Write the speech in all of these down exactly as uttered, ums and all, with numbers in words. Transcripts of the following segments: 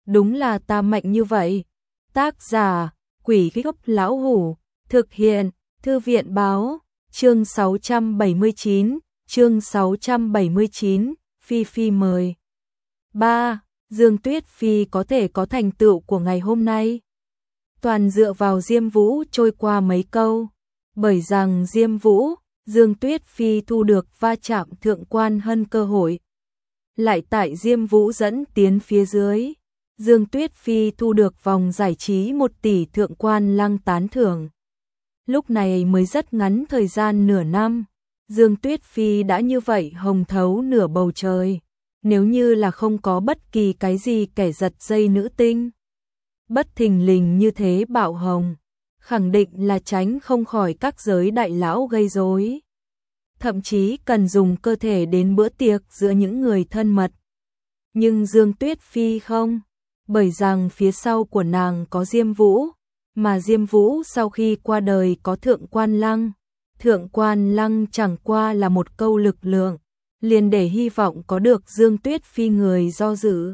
đúng là ta mạnh như vậy. Tác giả, Quỷ Gốc Lão Hủ, thực hiện, Thư viện Báo, chương sáu trăm bảy mươi chín, chương sáu trăm bảy mươi chín, Phi Phi mời. ba. Dương Tuyết Phi có thể có thành tựu của ngày hôm nay. Toàn dựa vào Diêm Vũ trôi qua mấy câu, bởi rằng Diêm Vũ, Dương Tuyết Phi thu được va chạm thượng quan hân cơ hội. Lại tại Diêm Vũ dẫn tiến phía dưới, Dương Tuyết Phi thu được vòng giải trí một tỷ thượng quan lăng tán thưởng. Lúc này mới rất ngắn thời gian nửa năm, Dương Tuyết Phi đã như vậy hồng thấu nửa bầu trời. Nếu như là không có bất kỳ cái gì kẻ giật dây nữ tinh, bất thình lình như thế bạo hồng, khẳng định là tránh không khỏi các giới đại lão gây rối. Thậm chí cần dùng cơ thể đến bữa tiệc giữa những người thân mật. Nhưng Dương Tuyết Phi không, bởi rằng phía sau của nàng có Diêm Vũ, mà Diêm Vũ sau khi qua đời có Thượng Quan Lăng. Thượng Quan Lăng chẳng qua là một câu lực lượng, liền để hy vọng có được Dương Tuyết Phi người do dự.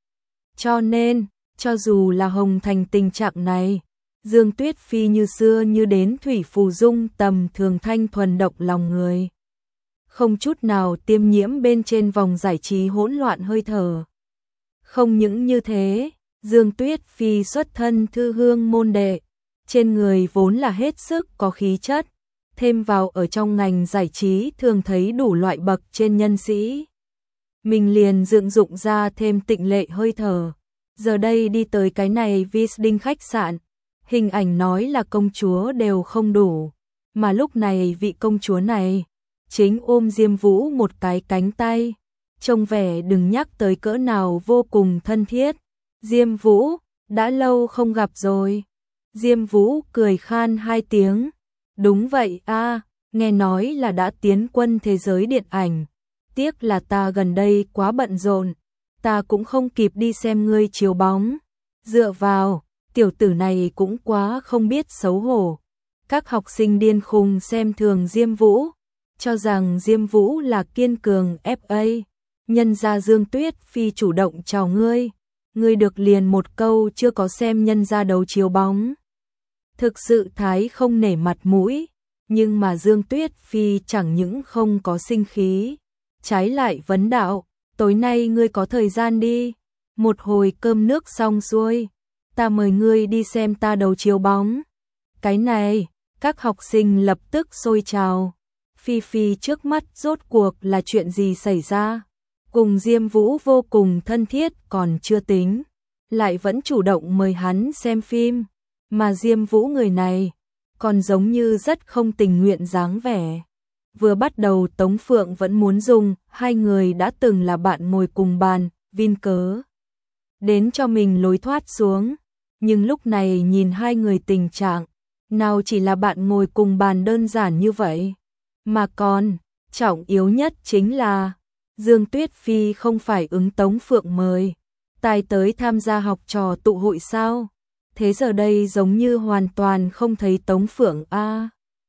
Cho nên, cho dù là hồng thành tình trạng này, Dương Tuyết Phi như xưa như đến thủy phù dung tầm thường thanh thuần độc lòng người. Không chút nào tiêm nhiễm bên trên vòng giải trí hỗn loạn hơi thở. Không những như thế, Dương Tuyết Phi xuất thân thư hương môn đệ, trên người vốn là hết sức có khí chất, thêm vào ở trong ngành giải trí thường thấy đủ loại bậc trên nhân sĩ. Mình liền dựng dụng ra thêm tịnh lệ hơi thở. Giờ đây đi tới cái này Visding khách sạn, hình ảnh nói là công chúa đều không đủ, mà lúc này vị công chúa này chính ôm Diêm Vũ một cái cánh tay, trông vẻ đừng nhắc tới cỡ nào vô cùng thân thiết. Diêm Vũ, đã lâu không gặp rồi. Diêm Vũ cười khan hai tiếng. Đúng vậy a, nghe nói là đã tiến quân thế giới điện ảnh. Tiếc là ta gần đây quá bận rộn, ta cũng không kịp đi xem ngươi chiếu bóng. Dựa vào, tiểu tử này cũng quá không biết xấu hổ. Các học sinh điên khùng xem thường Diêm Vũ, cho rằng Diêm Vũ là kiên cường ép a. Nhân gia Dương Tuyết Phi chủ động chào ngươi, ngươi được liền một câu chưa có xem nhân gia đấu chiếu bóng. Thực sự thái không nể mặt mũi, nhưng mà Dương Tuyết Phi chẳng những không có sinh khí, trái lại vấn đạo, tối nay ngươi có thời gian đi, một hồi cơm nước xong xuôi, ta mời ngươi đi xem ta đấu chiếu bóng. Cái này, các học sinh lập tức xôi trào. Phi Phi trước mắt rốt cuộc là chuyện gì xảy ra? Cùng Diêm Vũ vô cùng thân thiết còn chưa tính, lại vẫn chủ động mời hắn xem phim, mà Diêm Vũ người này còn giống như rất không tình nguyện dáng vẻ. Vừa bắt đầu Tống Phượng vẫn muốn dùng, hai người đã từng là bạn ngồi cùng bàn, vin cớ đến cho mình lối thoát xuống, nhưng lúc này nhìn hai người tình trạng, nào chỉ là bạn ngồi cùng bàn đơn giản như vậy, mà còn trọng yếu nhất chính là Dương Tuyết Phi không phải ứng Tống Phượng mời, tài tới tham gia học trò tụ hội sao? Thế giờ đây giống như hoàn toàn không thấy Tống Phượng a.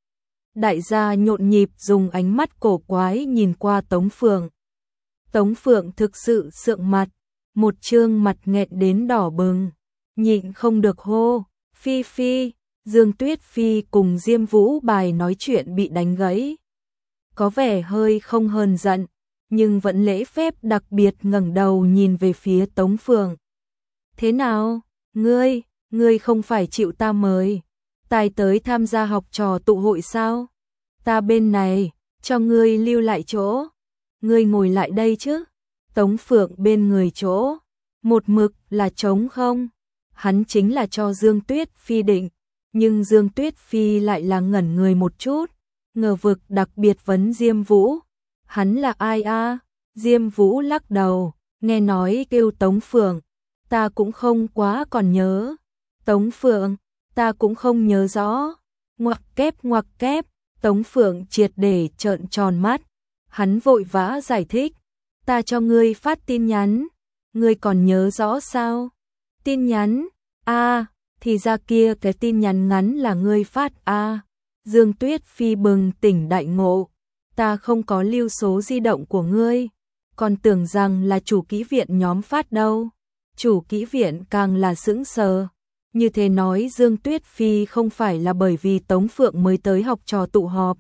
Đại gia nhộn nhịp dùng ánh mắt cổ quái nhìn qua Tống Phượng. Tống Phượng thực sự sượng mặt, một trương mặt nghẹn đến đỏ bừng, nhịn không được hô, Phi Phi. Dương Tuyết Phi cùng Diêm Vũ bài nói chuyện bị đánh gãy, có vẻ hơi không hờn giận, nhưng vẫn lễ phép đặc biệt ngẩng đầu nhìn về phía Tống Phượng. Thế nào, ngươi, ngươi không phải chịu ta mời, tài tới tham gia học trò tụ hội sao? Ta bên này, cho ngươi lưu lại chỗ, ngươi ngồi lại đây chứ? Tống Phượng bên người chỗ, một mực là trống không, hắn chính là cho Dương Tuyết Phi định, nhưng Dương Tuyết Phi lại là ngẩn người một chút, ngờ vực đặc biệt vấn Diêm Vũ. Hắn là ai a? Diêm Vũ lắc đầu, nghe nói kêu Tống Phượng, ta cũng không quá còn nhớ. Tống Phượng, ta cũng không nhớ rõ. Ngoặc kép ngoặc kép, Tống Phượng triệt để trợn tròn mắt. Hắn vội vã giải thích, ta cho ngươi phát tin nhắn, ngươi còn nhớ rõ sao? Tin nhắn, a, thì ra kia cái tin nhắn ngắn là ngươi phát a. Dương Tuyết Phi bừng tỉnh đại ngộ, ta không có lưu số di động của ngươi, còn tưởng rằng là chủ kỹ viện nhóm phát đâu. Chủ kỹ viện càng là sững sờ. Như thế nói Dương Tuyết Phi không phải là bởi vì Tống Phượng mới tới học trò tụ họp.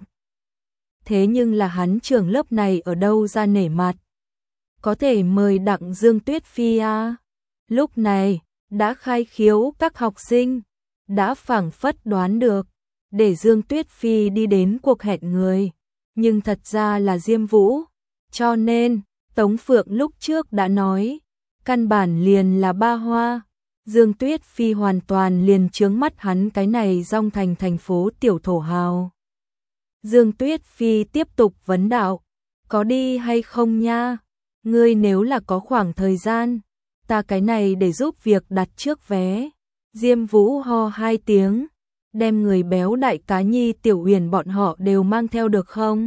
Thế nhưng là hắn trưởng lớp này ở đâu ra nể mặt. Có thể mời đặng Dương Tuyết Phi à? Lúc này, đã khai khiếu các học sinh, đã phảng phất đoán được, để Dương Tuyết Phi đi đến cuộc hẹn người. Nhưng thật ra là Diêm Vũ. Cho nên, Tống Phượng lúc trước đã nói, căn bản liền là ba hoa. Dương Tuyết Phi hoàn toàn liền chướng mắt hắn cái này dong thành thành phố tiểu thổ hào. Dương Tuyết Phi tiếp tục vấn đạo, có đi hay không nha? Ngươi nếu là có khoảng thời gian, ta cái này để giúp việc đặt trước vé. Diêm Vũ ho hai tiếng, đem người béo đại cá nhi Tiểu Huyền bọn họ đều mang theo được không?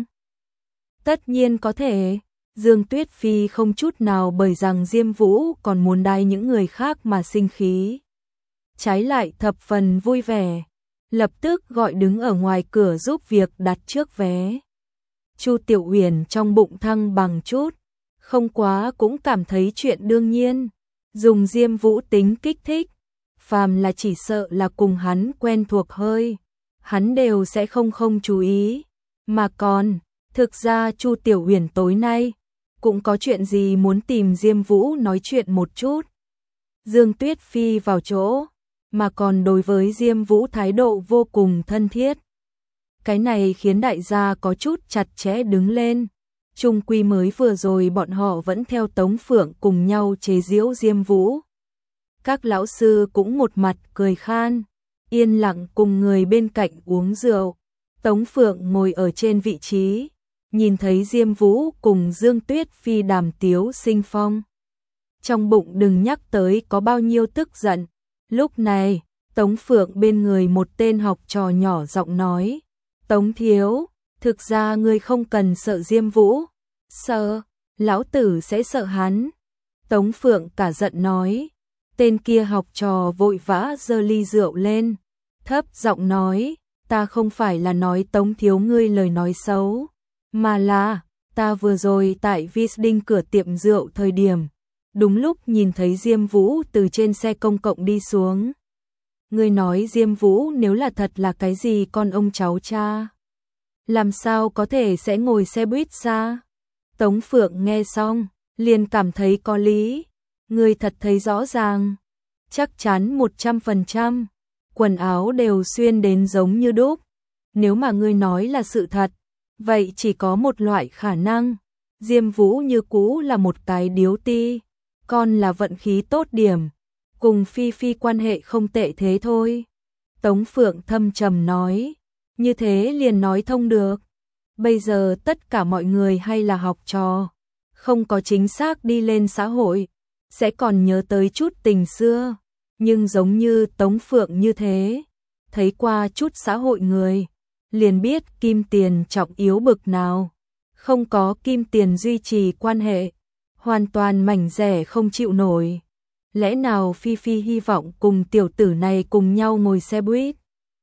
Tất nhiên có thể. Dương Tuyết Phi không chút nào bởi rằng Diêm Vũ còn muốn đai những người khác mà sinh khí. Trái lại thập phần vui vẻ, lập tức gọi đứng ở ngoài cửa giúp việc đặt trước vé. Chu Tiểu Huyền trong bụng thăng bằng chút, không quá cũng cảm thấy chuyện đương nhiên, dùng Diêm Vũ tính kích thích, phàm là chỉ sợ là cùng hắn quen thuộc hơi, hắn đều sẽ không không chú ý, mà còn, thực ra Chu Tiểu Huyền tối nay cũng có chuyện gì muốn tìm Diêm Vũ nói chuyện một chút. Dương Tuyết Phi vào chỗ, mà còn đối với Diêm Vũ thái độ vô cùng thân thiết. Cái này khiến đại gia có chút chặt chẽ đứng lên. Chung quy mới vừa rồi bọn họ vẫn theo Tống Phượng cùng nhau chế giễu Diêm Vũ. Các lão sư cũng một mặt cười khan, yên lặng cùng người bên cạnh uống rượu. Tống Phượng ngồi ở trên vị trí, nhìn thấy Diêm Vũ cùng Dương Tuyết Phi đàm tiếu sinh phong. Trong bụng đừng nhắc tới có bao nhiêu tức giận. Lúc này, Tống Phượng bên người một tên học trò nhỏ giọng nói, Tống thiếu, thực ra ngươi không cần sợ Diêm Vũ. Sợ, lão tử sẽ sợ hắn. Tống Phượng cả giận nói. Tên kia học trò vội vã giơ ly rượu lên, thấp giọng nói, ta không phải là nói Tống thiếu ngươi lời nói xấu, mà là, ta vừa rồi tại Visding cửa tiệm rượu thời điểm, đúng lúc nhìn thấy Diêm Vũ từ trên xe công cộng đi xuống. Ngươi nói Diêm Vũ nếu là thật là cái gì con ông cháu cha, làm sao có thể sẽ ngồi xe buýt xa? Tống Phượng nghe xong, liền cảm thấy có lý. Ngươi thật thấy rõ ràng, chắc chắn một trăm phần trăm, quần áo đều xuyên đến giống như đúc. Nếu mà ngươi nói là sự thật, vậy chỉ có một loại khả năng, Diêm Vũ như cũ là một cái điếu ti, con là vận khí tốt điểm, cùng Phi Phi quan hệ không tệ thế thôi. Tống Phượng thâm trầm nói, như thế liền nói thông được. Bây giờ tất cả mọi người hay là học trò, không có chính xác đi lên xã hội, sẽ còn nhớ tới chút tình xưa, nhưng giống như Tống Phượng như thế, thấy qua chút xã hội người, liền biết kim tiền trọng yếu bực nào, không có kim tiền duy trì quan hệ, hoàn toàn mảnh rẻ không chịu nổi. Lẽ nào Phi Phi hy vọng cùng tiểu tử này cùng nhau ngồi xe buýt?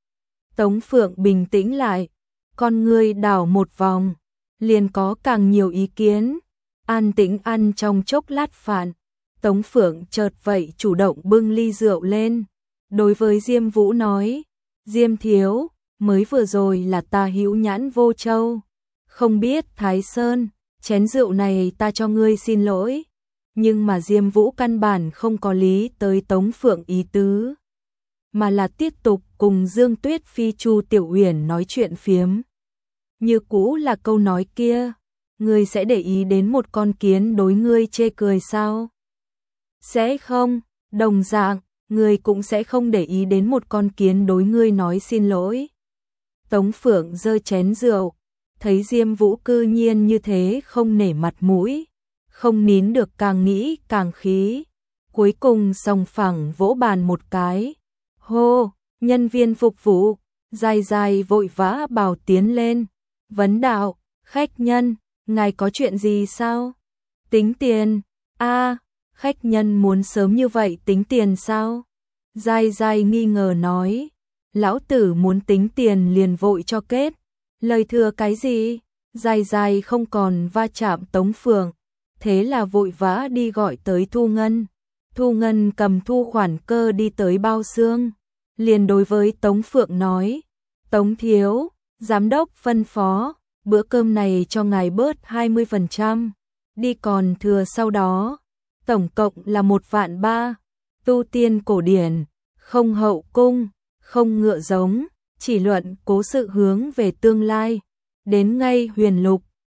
Tống Phượng bình tĩnh lại, con ngươi đảo một vòng, liền có càng nhiều ý kiến, an tĩnh ăn trong chốc lát phạn. Tống Phượng chợt vậy chủ động bưng ly rượu lên, đối với Diêm Vũ nói, Diêm thiếu, mới vừa rồi là ta hữu nhãn vô châu, không biết Thái Sơn, chén rượu này ta cho ngươi xin lỗi, nhưng mà Diêm Vũ căn bản không có lý tới Tống Phượng ý tứ, mà là tiếp tục cùng Dương Tuyết Phi Chu Tiểu Huyền nói chuyện phiếm. Như cũ là câu nói kia, ngươi sẽ để ý đến một con kiến đối ngươi chê cười sao? Sẽ không, đồng dạng, ngươi cũng sẽ không để ý đến một con kiến đối ngươi nói xin lỗi. Tống Phượng giơ chén rượu, thấy Diêm Vũ cư nhiên như thế không nể mặt mũi, không nín được càng nghĩ càng khí, cuối cùng sòng phẳng vỗ bàn một cái. Hô, nhân viên phục vụ, dài dài vội vã bảo tiến lên, vấn đạo, khách nhân, ngài có chuyện gì sao? Tính tiền, a khách nhân muốn sớm như vậy tính tiền sao? Dài dài nghi ngờ nói, lão tử muốn tính tiền liền vội cho kết, lời thừa cái gì? Dài dài không còn va chạm Tống Phượng, thế là vội vã đi gọi tới Thu Ngân. Thu Ngân cầm thu khoản cơ đi tới bao xương, liền đối với Tống Phượng nói, Tống thiếu, giám đốc phân phó, bữa cơm này cho ngài bớt hai mươi phần trăm, đi còn thừa sau đó, tổng cộng là một vạn ba, tu tiên cổ điển, không hậu cung, không ngựa giống, chỉ luận cố sự hướng về tương lai, đến ngay huyền lục,